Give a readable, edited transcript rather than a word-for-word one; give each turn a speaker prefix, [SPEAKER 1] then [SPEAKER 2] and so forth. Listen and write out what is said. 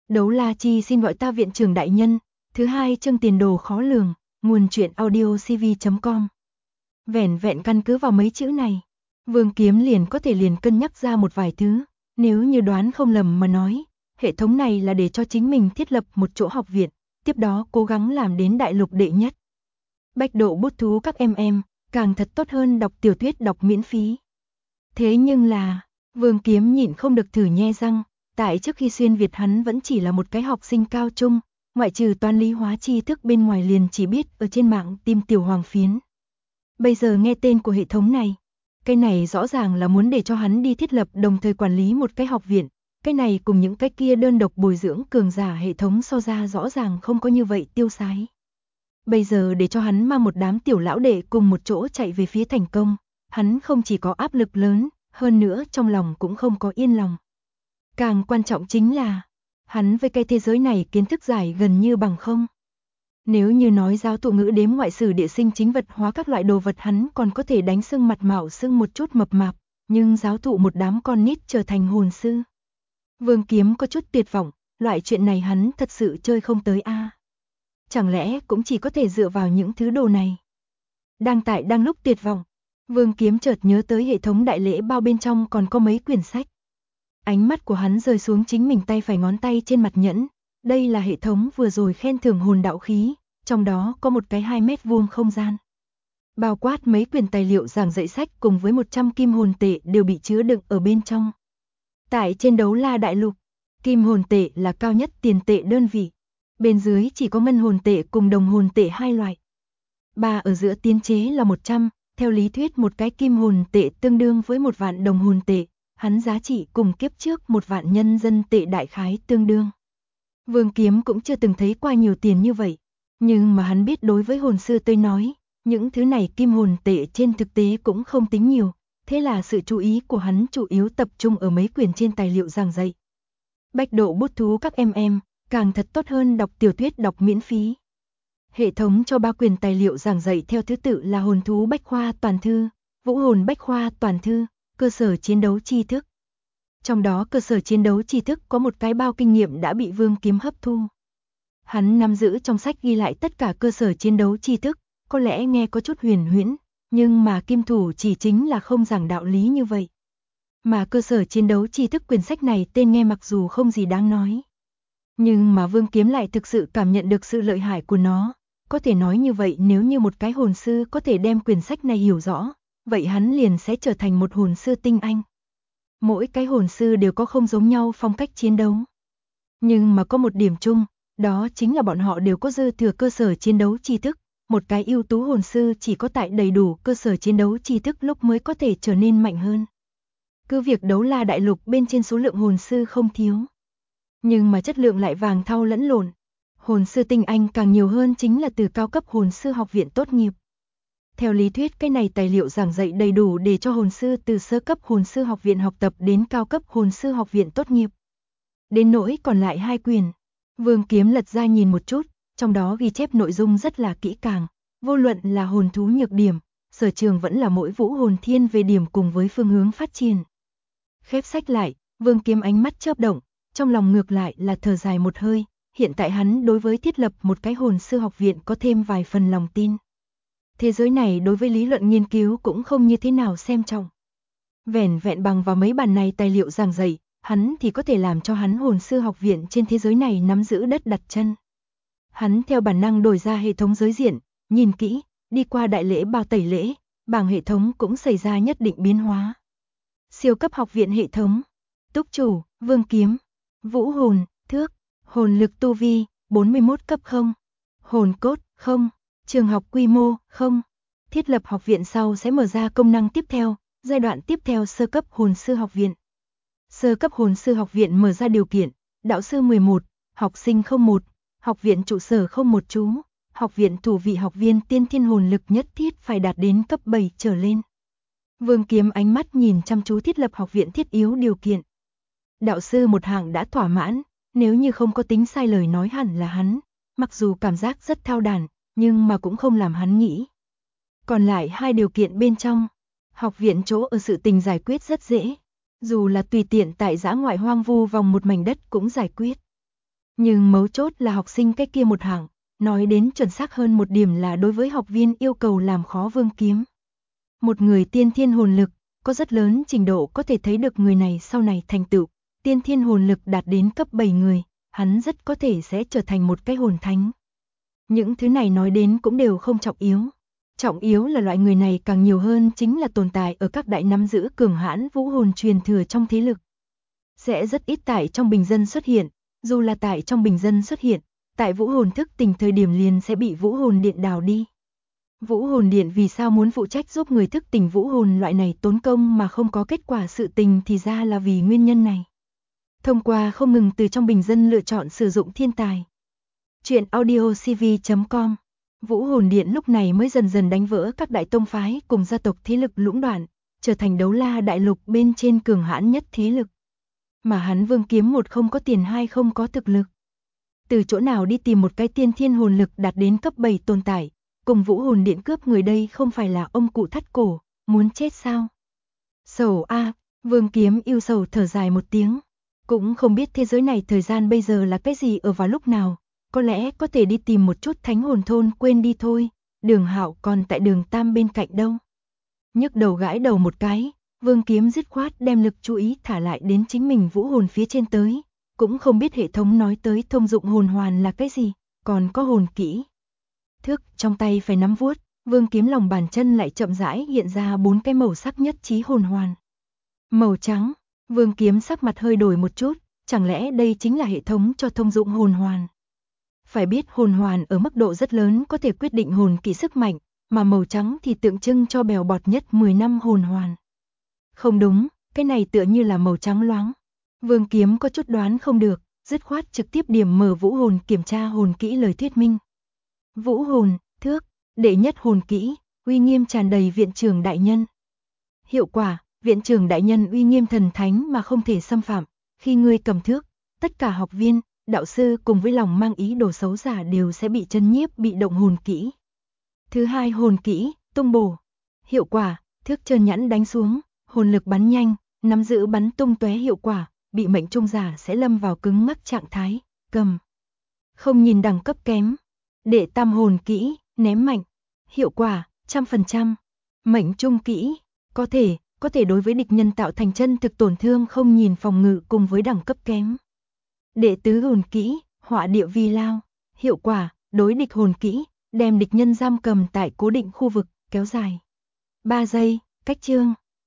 [SPEAKER 1] Đấu La Chi xin gọi ta viện trưởng đại nhân. Thứ hai chương tiền đồ khó lường. Nguồn truyện audio cv.com. Vẻn vẹn căn cứ vào mấy chữ này, Vương Kiếm liền có thể cân nhắc ra một vài thứ. Nếu như đoán không lầm mà nói, hệ thống này là để cho chính mình thiết lập một chỗ học viện, tiếp đó cố gắng làm đến đại lục đệ nhất. Bách độ bút thú các em, càng thật tốt hơn đọc tiểu thuyết đọc miễn phí. Thế nhưng là, Vương Kiếm nhịn không được thử nhe răng, tại trước khi xuyên Việt hắn vẫn chỉ là một cái học sinh cao trung, ngoại trừ toán lý hóa tri thức bên ngoài liền chỉ biết ở trên mạng tìm tiểu hoàng phiến. Bây giờ nghe tên của hệ thống này, cái này rõ ràng là muốn để cho hắn đi thiết lập đồng thời quản lý một cái học viện, cái này cùng những cái kia đơn độc bồi dưỡng cường giả hệ thống so ra rõ ràng không có như vậy tiêu sái. Bây giờ để cho hắn mang một đám tiểu lão đệ cùng một chỗ chạy về phía thành công, hắn không chỉ có áp lực lớn, hơn nữa trong lòng cũng không có yên lòng. Càng quan trọng chính là, hắn với cái thế giới này kiến thức giải gần như bằng không. Nếu như nói giáo thụ ngữ đếm ngoại sử địa sinh chính vật hóa các loại đồ vật hắn còn có thể đánh sưng mặt mạo sưng một chút mập mạp, nhưng giáo thụ một đám con nít trở thành hồn sư. Vương Kiếm có chút tuyệt vọng, loại chuyện này hắn thật sự chơi không tới a. Chẳng lẽ cũng chỉ có thể dựa vào những thứ đồ này. Đang lúc tuyệt vọng, Vương Kiếm chợt nhớ tới hệ thống đại lễ bao bên trong còn có mấy quyển sách. Ánh mắt của hắn rơi xuống chính mình tay phải ngón tay trên mặt nhẫn. Đây là hệ thống vừa rồi khen thưởng hồn đạo khí, trong đó có một cái 2 mét vuông không gian. Bao quát mấy quyển tài liệu giảng dạy sách cùng với 100 kim hồn tệ đều bị chứa đựng ở bên trong. Tại trên Đấu La Đại Lục, kim hồn tệ là cao nhất tiền tệ đơn vị. Bên dưới chỉ có ngân hồn tệ cùng đồng hồn tệ hai loại. Ba ở giữa tiến chế là 100, theo lý thuyết một cái kim hồn tệ tương đương với 1 vạn đồng hồn tệ, hắn giá trị cùng kiếp trước 1 vạn nhân dân tệ đại khái tương đương. Vương Kiếm cũng chưa từng thấy qua nhiều tiền như vậy, nhưng mà hắn biết đối với hồn sư tới nói, những thứ này kim hồn tệ trên thực tế cũng không tính nhiều, thế là sự chú ý của hắn chủ yếu tập trung ở mấy quyển trên tài liệu giảng dạy. Bách độ bút thú các em, càng thật tốt hơn đọc tiểu thuyết đọc miễn phí. Hệ thống cho 3 quyển tài liệu giảng dạy theo thứ tự là hồn thú bách khoa toàn thư, vũ hồn bách khoa toàn thư, cơ sở chiến đấu tri thức. Trong đó cơ sở chiến đấu tri thức có một cái bao kinh nghiệm đã bị Vương Kiếm hấp thu. Hắn nắm giữ trong sách ghi lại tất cả cơ sở chiến đấu tri thức, có lẽ nghe có chút huyền huyễn, nhưng mà kim thủ chỉ chính là không giảng đạo lý như vậy. Mà cơ sở chiến đấu tri thức quyển sách này tên nghe mặc dù không gì đáng nói. Nhưng mà Vương Kiếm lại thực sự cảm nhận được sự lợi hại của nó. Có thể nói như vậy nếu như một cái hồn sư có thể đem quyển sách này hiểu rõ, vậy hắn liền sẽ trở thành một hồn sư tinh anh. Mỗi cái hồn sư đều có không giống nhau phong cách chiến đấu. Nhưng mà có một điểm chung, đó chính là bọn họ đều có dư thừa cơ sở chiến đấu tri thức. Một cái ưu tú hồn sư chỉ có tại đầy đủ cơ sở chiến đấu tri thức lúc mới có thể trở nên mạnh hơn. Cứ việc Đấu La Đại Lục bên trên số lượng hồn sư không thiếu, nhưng mà chất lượng lại vàng thau lẫn lộn. Hồn sư tinh anh càng nhiều hơn chính là từ cao cấp hồn sư học viện tốt nghiệp. Theo lý thuyết cái này tài liệu giảng dạy đầy đủ để cho hồn sư từ sơ cấp hồn sư học viện học tập đến cao cấp hồn sư học viện tốt nghiệp. Đến nỗi còn lại 2 quyển, Vương Kiếm lật ra nhìn một chút, trong đó ghi chép nội dung rất là kỹ càng, vô luận là hồn thú nhược điểm, sở trường vẫn là mỗi vũ hồn thiên về điểm cùng với phương hướng phát triển. Khép sách lại, Vương Kiếm ánh mắt chớp động, trong lòng ngược lại là thở dài một hơi, hiện tại hắn đối với thiết lập một cái hồn sư học viện có thêm vài phần lòng tin. Thế giới này đối với lý luận nghiên cứu cũng không như thế nào xem trọng. Vẻn vẹn bằng vào mấy bản này tài liệu giảng dạy, hắn thì có thể làm cho hắn hồn sư học viện trên thế giới này nắm giữ đất đặt chân. Hắn theo bản năng đổi ra hệ thống giới diện, nhìn kỹ, đi qua đại lễ bao tẩy lễ, bảng hệ thống cũng xảy ra nhất định biến hóa. Siêu cấp học viện hệ thống, túc chủ, Vương Kiếm, vũ hồn, thước, hồn lực tu vi, 41 cấp 0, hồn cốt, 0, trường học quy mô, 0. Thiết lập học viện sau sẽ mở ra công năng tiếp theo, giai đoạn tiếp theo sơ cấp hồn sư học viện. Sơ cấp hồn sư học viện mở ra điều kiện, đạo sư 11, học sinh 01, học viện trụ sở 01 trú, học viện thủ vị học viên tiên thiên hồn lực nhất thiết phải đạt đến cấp 7 trở lên. Vương Kiếm ánh mắt nhìn chăm chú thiết lập học viện thiết yếu điều kiện. Đạo sư một hạng đã thỏa mãn, nếu như không có tính sai lời nói hẳn là hắn, mặc dù cảm giác rất thao đản, nhưng mà cũng không làm hắn nghĩ. Còn lại 2 điều kiện bên trong, học viện chỗ ở sự tình giải quyết rất dễ, dù là tùy tiện tại dã ngoại hoang vu vòng một mảnh đất cũng giải quyết. Nhưng mấu chốt là học sinh cái kia một hạng, nói đến chuẩn xác hơn một điểm là đối với học viên yêu cầu làm khó Vương Kiếm. Một người tiên thiên hồn lực, có rất lớn trình độ có thể thấy được người này sau này thành tựu, tiên thiên hồn lực đạt đến cấp 7 người, hắn rất có thể sẽ trở thành một cái hồn thánh. Những thứ này nói đến cũng đều không trọng yếu. Trọng yếu là loại người này càng nhiều hơn chính là tồn tại ở các đại nắm giữ cường hãn vũ hồn truyền thừa trong thế lực. Sẽ rất ít tại trong bình dân xuất hiện, dù là tại trong bình dân xuất hiện, tại vũ hồn thức tỉnh thời điểm liền sẽ bị vũ hồn điện đào đi. Vũ hồn điện vì sao muốn phụ trách giúp người thức tỉnh vũ hồn loại này tốn công mà không có kết quả sự tình thì ra là vì nguyên nhân này. Thông qua không ngừng từ trong bình dân lựa chọn sử dụng thiên tài. Chuyện audiocv.com. Vũ hồn điện lúc này mới dần dần đánh vỡ các đại tông phái cùng gia tộc thế lực lũng đoạn, trở thành đấu la đại lục bên trên cường hãn nhất thế lực. Mà hắn Vương Kiếm một không có tiền, hai không có thực lực. Từ chỗ nào đi tìm một cái tiên thiên hồn lực đạt đến cấp 7 tồn tại, cùng vũ hồn điện cướp người đây không phải là ông cụ thắt cổ, muốn chết sao? Sầu a, Vương Kiếm yêu sầu thở dài một tiếng. Cũng không biết thế giới này thời gian bây giờ là cái gì ở vào lúc nào, có lẽ có thể đi tìm một chút thánh hồn thôn quên đi thôi, Đường Hạo còn tại Đường Tam bên cạnh đâu. Nhức đầu gãi đầu một cái, Vương Kiếm dứt khoát đem lực chú ý thả lại đến chính mình vũ hồn phía trên tới, cũng không biết hệ thống nói tới thông dụng hồn hoàn là cái gì, còn có hồn kỹ. Thước trong tay phải nắm vuốt, Vương Kiếm lòng bàn chân lại chậm rãi hiện ra 4 cái màu sắc nhất trí hồn hoàn. Màu trắng, Vương Kiếm sắc mặt hơi đổi một chút, chẳng lẽ đây chính là hệ thống cho thông dụng hồn hoàn. Phải biết hồn hoàn ở mức độ rất lớn có thể quyết định hồn kỹ sức mạnh, mà màu trắng thì tượng trưng cho bèo bọt nhất 10 năm hồn hoàn. Không đúng, cái này tựa như là màu trắng loáng. Vương Kiếm có chút đoán không được, dứt khoát trực tiếp điểm mở vũ hồn kiểm tra hồn kỹ lời thuyết minh. Vũ hồn, thước, đệ nhất hồn kỹ, uy nghiêm tràn đầy viện trưởng đại nhân. Hiệu quả, viện trưởng đại nhân uy nghiêm thần thánh mà không thể xâm phạm, khi ngươi cầm thước, tất cả học viên, đạo sư cùng với lòng mang ý đồ xấu giả đều sẽ bị chấn nhiếp bị động hồn kỹ. Thứ hai hồn kỹ, tung bổ. Hiệu quả, thước trơn nhẵn đánh xuống, hồn lực bắn nhanh, nắm giữ bắn tung tóe hiệu quả, bị mệnh trung giả sẽ lâm vào cứng ngắc trạng thái, cầm. Không nhìn đẳng cấp kém. Đệ tam hồn kỹ, ném mạnh. Hiệu quả, 100%. Mệnh trung kỹ, có thể đối với địch nhân tạo thành chân thực tổn thương không nhìn phòng ngự cùng với đẳng cấp kém. Đệ tứ hồn kỹ, họa địa vi lao. Hiệu quả, đối địch hồn kỹ, đem địch nhân giam cầm tại cố định khu vực, kéo dài 3 giây, cách chương.